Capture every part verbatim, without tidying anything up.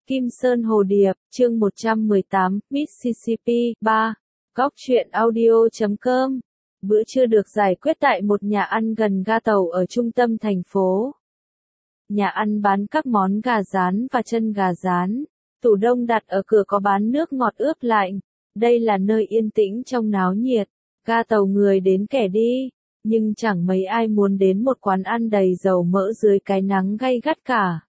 Kim Sơn Hồ Điệp, chương một trăm mười tám, Mississippi, ba. Góc truyện audio chấm com. Bữa trưa được giải quyết tại một nhà ăn gần ga tàu ở trung tâm thành phố. Nhà ăn bán các món gà rán và chân gà rán. Tủ đông đặt ở cửa có bán nước ngọt ướp lạnh. Đây là nơi yên tĩnh trong náo nhiệt. Ga tàu người đến kẻ đi. Nhưng chẳng mấy ai muốn đến một quán ăn đầy dầu mỡ dưới cái nắng gay gắt cả.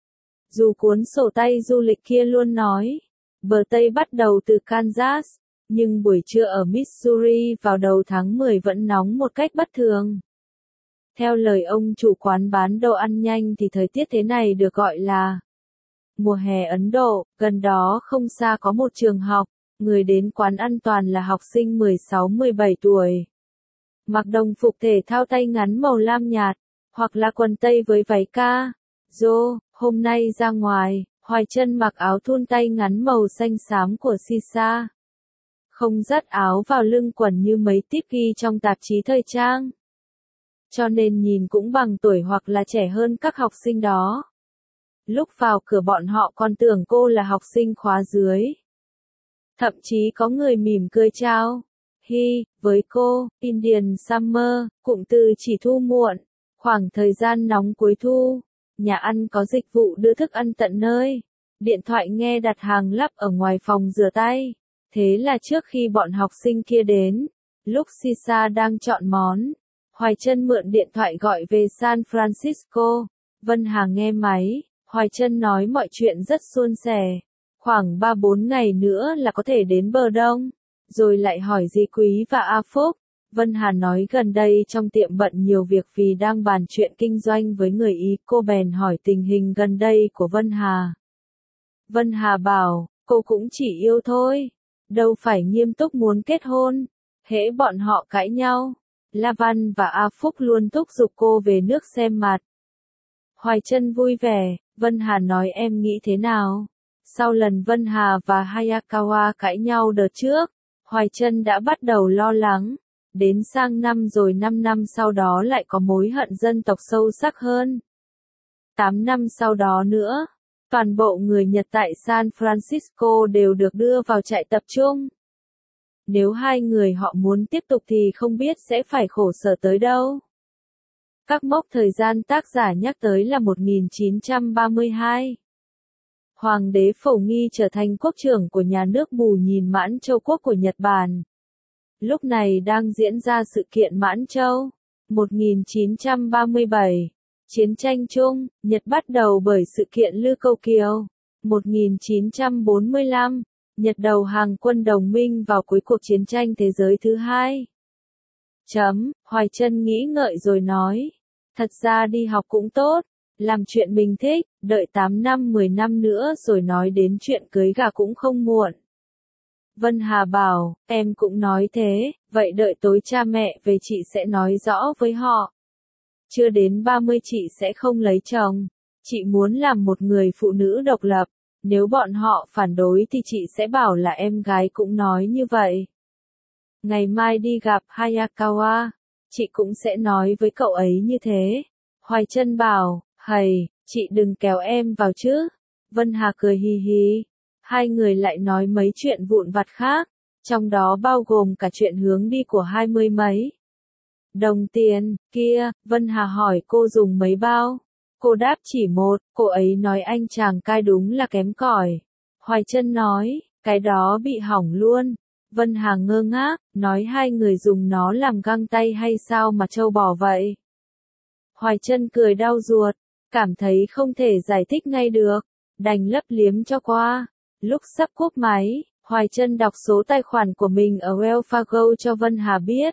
Dù cuốn sổ tay du lịch kia luôn nói, bờ Tây bắt đầu từ Kansas, nhưng buổi trưa ở Missouri vào đầu tháng mười vẫn nóng một cách bất thường. Theo lời ông chủ quán bán đồ ăn nhanh thì thời tiết thế này được gọi là mùa hè Ấn Độ. Gần đó không xa có một trường học, người đến quán ăn toàn là học sinh mười sáu mười bảy tuổi. Mặc đồng phục thể thao tay ngắn màu lam nhạt, hoặc là quần tây với váy ca. Joe, hôm nay ra ngoài, Hoài Trân mặc áo thun tay ngắn màu xanh xám của Sisa. Không dắt áo vào lưng quần như mấy tip ghi trong tạp chí thời trang. Cho nên nhìn cũng bằng tuổi hoặc là trẻ hơn các học sinh đó. Lúc vào cửa bọn họ còn tưởng cô là học sinh khóa dưới. Thậm chí có người mỉm cười chào. Hi, với cô, Indian Summer, cụm từ chỉ thu muộn, khoảng thời gian nóng cuối thu. Nhà ăn có dịch vụ đưa thức ăn tận nơi. Điện thoại nghe đặt hàng lắp ở ngoài phòng rửa tay. Thế là trước khi bọn học sinh kia đến, lúc Sisa đang chọn món, Hoài Trân mượn điện thoại gọi về San Francisco. Vân Hà nghe máy, Hoài Trân nói mọi chuyện rất suôn sẻ. Khoảng ba bốn ngày nữa là có thể đến bờ đông. Rồi lại hỏi Di Quý và A Phúc. Vân Hà nói gần đây trong tiệm bận nhiều việc vì đang bàn chuyện kinh doanh với người Ý. Cô bèn hỏi tình hình gần đây của Vân Hà. Vân Hà bảo, cô cũng chỉ yêu thôi. Đâu phải nghiêm túc muốn kết hôn. Hễ bọn họ cãi nhau, La Văn và A Phúc luôn thúc giục cô về nước xem mặt. Hoài Trân vui vẻ, Vân Hà nói em nghĩ thế nào? Sau lần Vân Hà và Hayakawa cãi nhau đợt trước, Hoài Trân đã bắt đầu lo lắng. Đến sang năm rồi năm năm sau đó lại có mối hận dân tộc sâu sắc hơn. tám năm sau đó nữa, toàn bộ người Nhật tại San Francisco đều được đưa vào trại tập trung. Nếu hai người họ muốn tiếp tục thì không biết sẽ phải khổ sở tới đâu. Các mốc thời gian tác giả nhắc tới là một nghìn chín trăm ba mươi hai. Hoàng đế Phổ Nghi trở thành quốc trưởng của nhà nước Bù Nhìn Mãn Châu Quốc của Nhật Bản. Lúc này đang diễn ra sự kiện Mãn Châu. một nghìn chín trăm ba mươi bảy. Chiến tranh Trung, Nhật bắt đầu bởi sự kiện Lư Câu Kiều. một nghìn chín trăm bốn mươi lăm. Nhật đầu hàng quân đồng minh vào cuối cuộc chiến tranh thế giới thứ hai. Chấm, Hoài Trân nghĩ ngợi rồi nói. Thật ra đi học cũng tốt, làm chuyện mình thích, đợi tám năm mười năm nữa rồi nói đến chuyện cưới gà cũng không muộn. Vân Hà bảo, em cũng nói thế, vậy đợi tối cha mẹ về chị sẽ nói rõ với họ. Chưa đến ba mươi chị sẽ không lấy chồng. Chị muốn làm một người phụ nữ độc lập. Nếu bọn họ phản đối thì chị sẽ bảo là em gái cũng nói như vậy. Ngày mai đi gặp Hayakawa, chị cũng sẽ nói với cậu ấy như thế. Hoài Trân bảo, hầy, chị đừng kéo em vào chứ. Vân Hà cười hì hì. Hai người lại nói mấy chuyện vụn vặt khác, trong đó bao gồm cả chuyện hướng đi của hai mươi mấy đồng tiền. Kia, Vân Hà hỏi cô dùng mấy bao. Cô đáp chỉ một, cô ấy nói anh chàng cai đúng là kém cỏi. Hoài Trân nói, cái đó bị hỏng luôn. Vân Hà ngơ ngác, nói hai người dùng nó làm găng tay hay sao mà trâu bò vậy. Hoài Trân cười đau ruột, cảm thấy không thể giải thích ngay được, đành lấp liếm cho qua. Lúc sắp cúp máy, Hoài Trân đọc số tài khoản của mình ở Wells Fargo cho Vân Hà biết.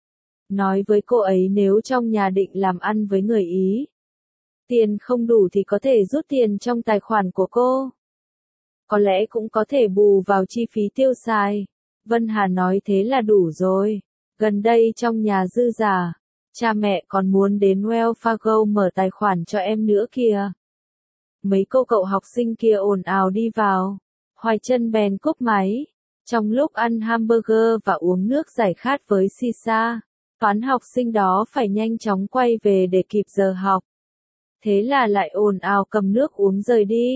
Nói với cô ấy nếu trong nhà định làm ăn với người Ý, tiền không đủ thì có thể rút tiền trong tài khoản của cô. Có lẽ cũng có thể bù vào chi phí tiêu xài. Vân Hà nói thế là đủ rồi. Gần đây trong nhà dư giả, cha mẹ còn muốn đến Wells Fargo mở tài khoản cho em nữa kìa. Mấy cô cậu học sinh kia ồn ào đi vào. Hoài Trân bèn cúp máy. Trong lúc ăn hamburger và uống nước giải khát với Sisa, toán học sinh đó phải nhanh chóng quay về để kịp giờ học. Thế là lại ồn ào cầm nước uống rời đi.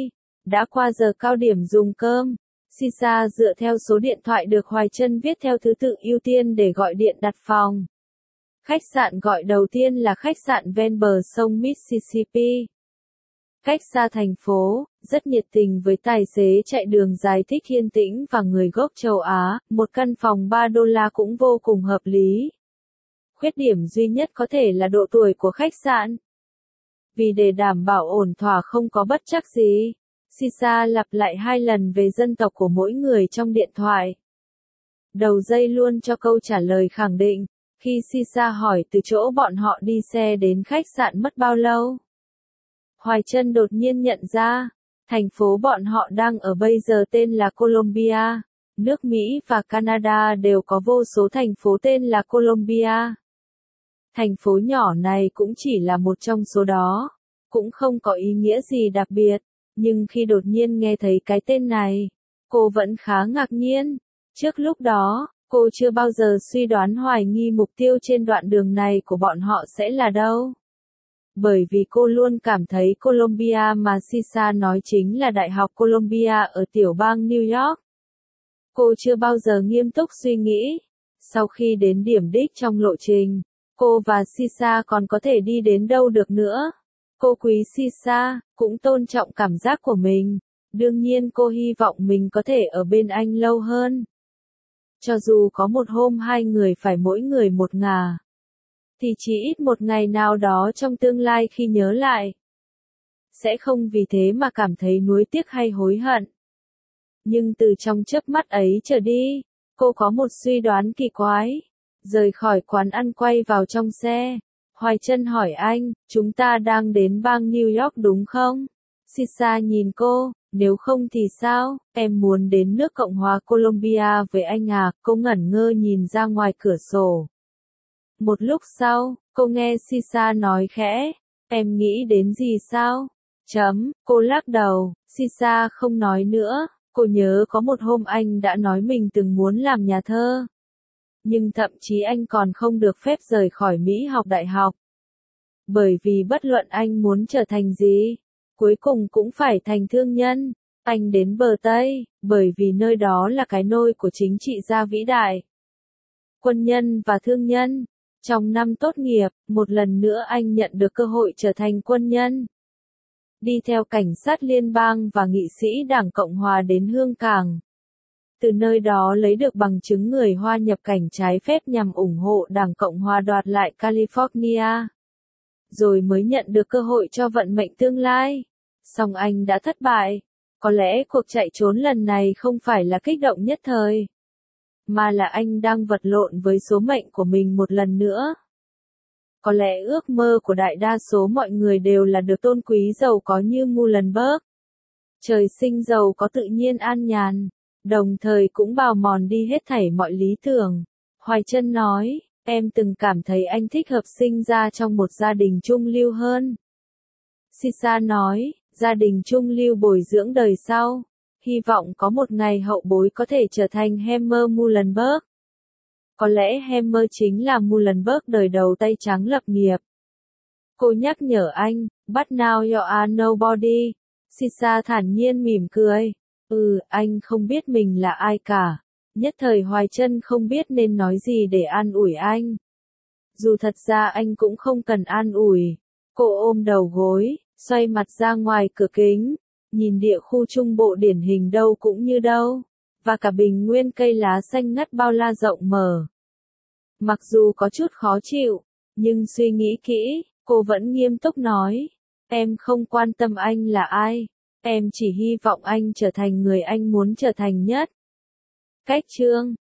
Đã qua giờ cao điểm dùng cơm. Sisa dựa theo số điện thoại được Hoài Trân viết theo thứ tự ưu tiên để gọi điện đặt phòng. Khách sạn gọi đầu tiên là khách sạn ven bờ sông Mississippi. Cách xa thành phố, rất nhiệt tình với tài xế chạy đường dài thích yên tĩnh và người gốc châu Á, một căn phòng ba đô la cũng vô cùng hợp lý. Khuyết điểm duy nhất có thể là độ tuổi của khách sạn. Vì để đảm bảo ổn thỏa không có bất trắc gì, Sisa lặp lại hai lần về dân tộc của mỗi người trong điện thoại. Đầu dây luôn cho câu trả lời khẳng định, khi Sisa hỏi từ chỗ bọn họ đi xe đến khách sạn mất bao lâu. Hoài Trân đột nhiên nhận ra, thành phố bọn họ đang ở bây giờ tên là Columbia. Nước Mỹ và Canada đều có vô số thành phố tên là Columbia. Thành phố nhỏ này cũng chỉ là một trong số đó, cũng không có ý nghĩa gì đặc biệt, nhưng khi đột nhiên nghe thấy cái tên này, cô vẫn khá ngạc nhiên. Trước lúc đó, cô chưa bao giờ suy đoán hoài nghi mục tiêu trên đoạn đường này của bọn họ sẽ là đâu. Bởi vì cô luôn cảm thấy Columbia mà Sisa nói chính là Đại học Columbia ở tiểu bang New York. Cô chưa bao giờ nghiêm túc suy nghĩ. Sau khi đến điểm đích trong lộ trình, cô và Sisa còn có thể đi đến đâu được nữa. Cô quý Sisa, cũng tôn trọng cảm giác của mình. Đương nhiên cô hy vọng mình có thể ở bên anh lâu hơn. Cho dù có một hôm hai người phải mỗi người một ngả, thì chỉ ít một ngày nào đó trong tương lai khi nhớ lại, sẽ không vì thế mà cảm thấy nuối tiếc hay hối hận. Nhưng từ trong chớp mắt ấy trở đi, cô có một suy đoán kỳ quái. Rời khỏi quán ăn quay vào trong xe, Hoài Trân hỏi anh, chúng ta đang đến bang New York đúng không? Sisa nhìn cô, nếu không thì sao, em muốn đến nước Cộng hòa Colombia với anh à, cô ngẩn ngơ nhìn ra ngoài cửa sổ. Một lúc sau, cô nghe Sisa nói khẽ, em nghĩ đến gì sao? Chấm, cô lắc đầu, Sisa không nói nữa, cô nhớ có một hôm anh đã nói mình từng muốn làm nhà thơ. Nhưng thậm chí anh còn không được phép rời khỏi Mỹ học đại học. Bởi vì bất luận anh muốn trở thành gì, cuối cùng cũng phải thành thương nhân. Anh đến bờ Tây, bởi vì nơi đó là cái nôi của chính trị gia vĩ đại. Quân nhân và thương nhân. Trong năm tốt nghiệp, một lần nữa anh nhận được cơ hội trở thành quân nhân. Đi theo cảnh sát liên bang và nghị sĩ Đảng Cộng hòa đến Hương Cảng. Từ nơi đó lấy được bằng chứng người Hoa nhập cảnh trái phép nhằm ủng hộ Đảng Cộng hòa đoạt lại California. Rồi mới nhận được cơ hội cho vận mệnh tương lai. Song anh đã thất bại. Có lẽ cuộc chạy trốn lần này không phải là kích động nhất thời, mà là anh đang vật lộn với số mệnh của mình một lần nữa. Có lẽ ước mơ của đại đa số mọi người đều là được tôn quý giàu có như Muhlenberg. Trời sinh giàu có tự nhiên an nhàn, đồng thời cũng bào mòn đi hết thảy mọi lý tưởng. Hoài Trân nói, em từng cảm thấy anh thích hợp sinh ra trong một gia đình trung lưu hơn. Sisa nói, gia đình trung lưu bồi dưỡng đời sau. Hy vọng có một ngày hậu bối có thể trở thành Hammer Muhlenberg. Có lẽ Hammer chính là Muhlenberg đời đầu tay trắng lập nghiệp. Cô nhắc nhở anh, but now you are nobody. Sisa thản nhiên mỉm cười. Ừ, anh không biết mình là ai cả. Nhất thời Hoài Trân không biết nên nói gì để an ủi anh. Dù thật ra anh cũng không cần an ủi. Cô ôm đầu gối, xoay mặt ra ngoài cửa kính. Nhìn địa khu trung bộ điển hình đâu cũng như đâu, và cả bình nguyên cây lá xanh ngắt bao la rộng mở. Mặc dù có chút khó chịu, nhưng suy nghĩ kỹ, cô vẫn nghiêm túc nói, em không quan tâm anh là ai, em chỉ hy vọng anh trở thành người anh muốn trở thành nhất. Cách chương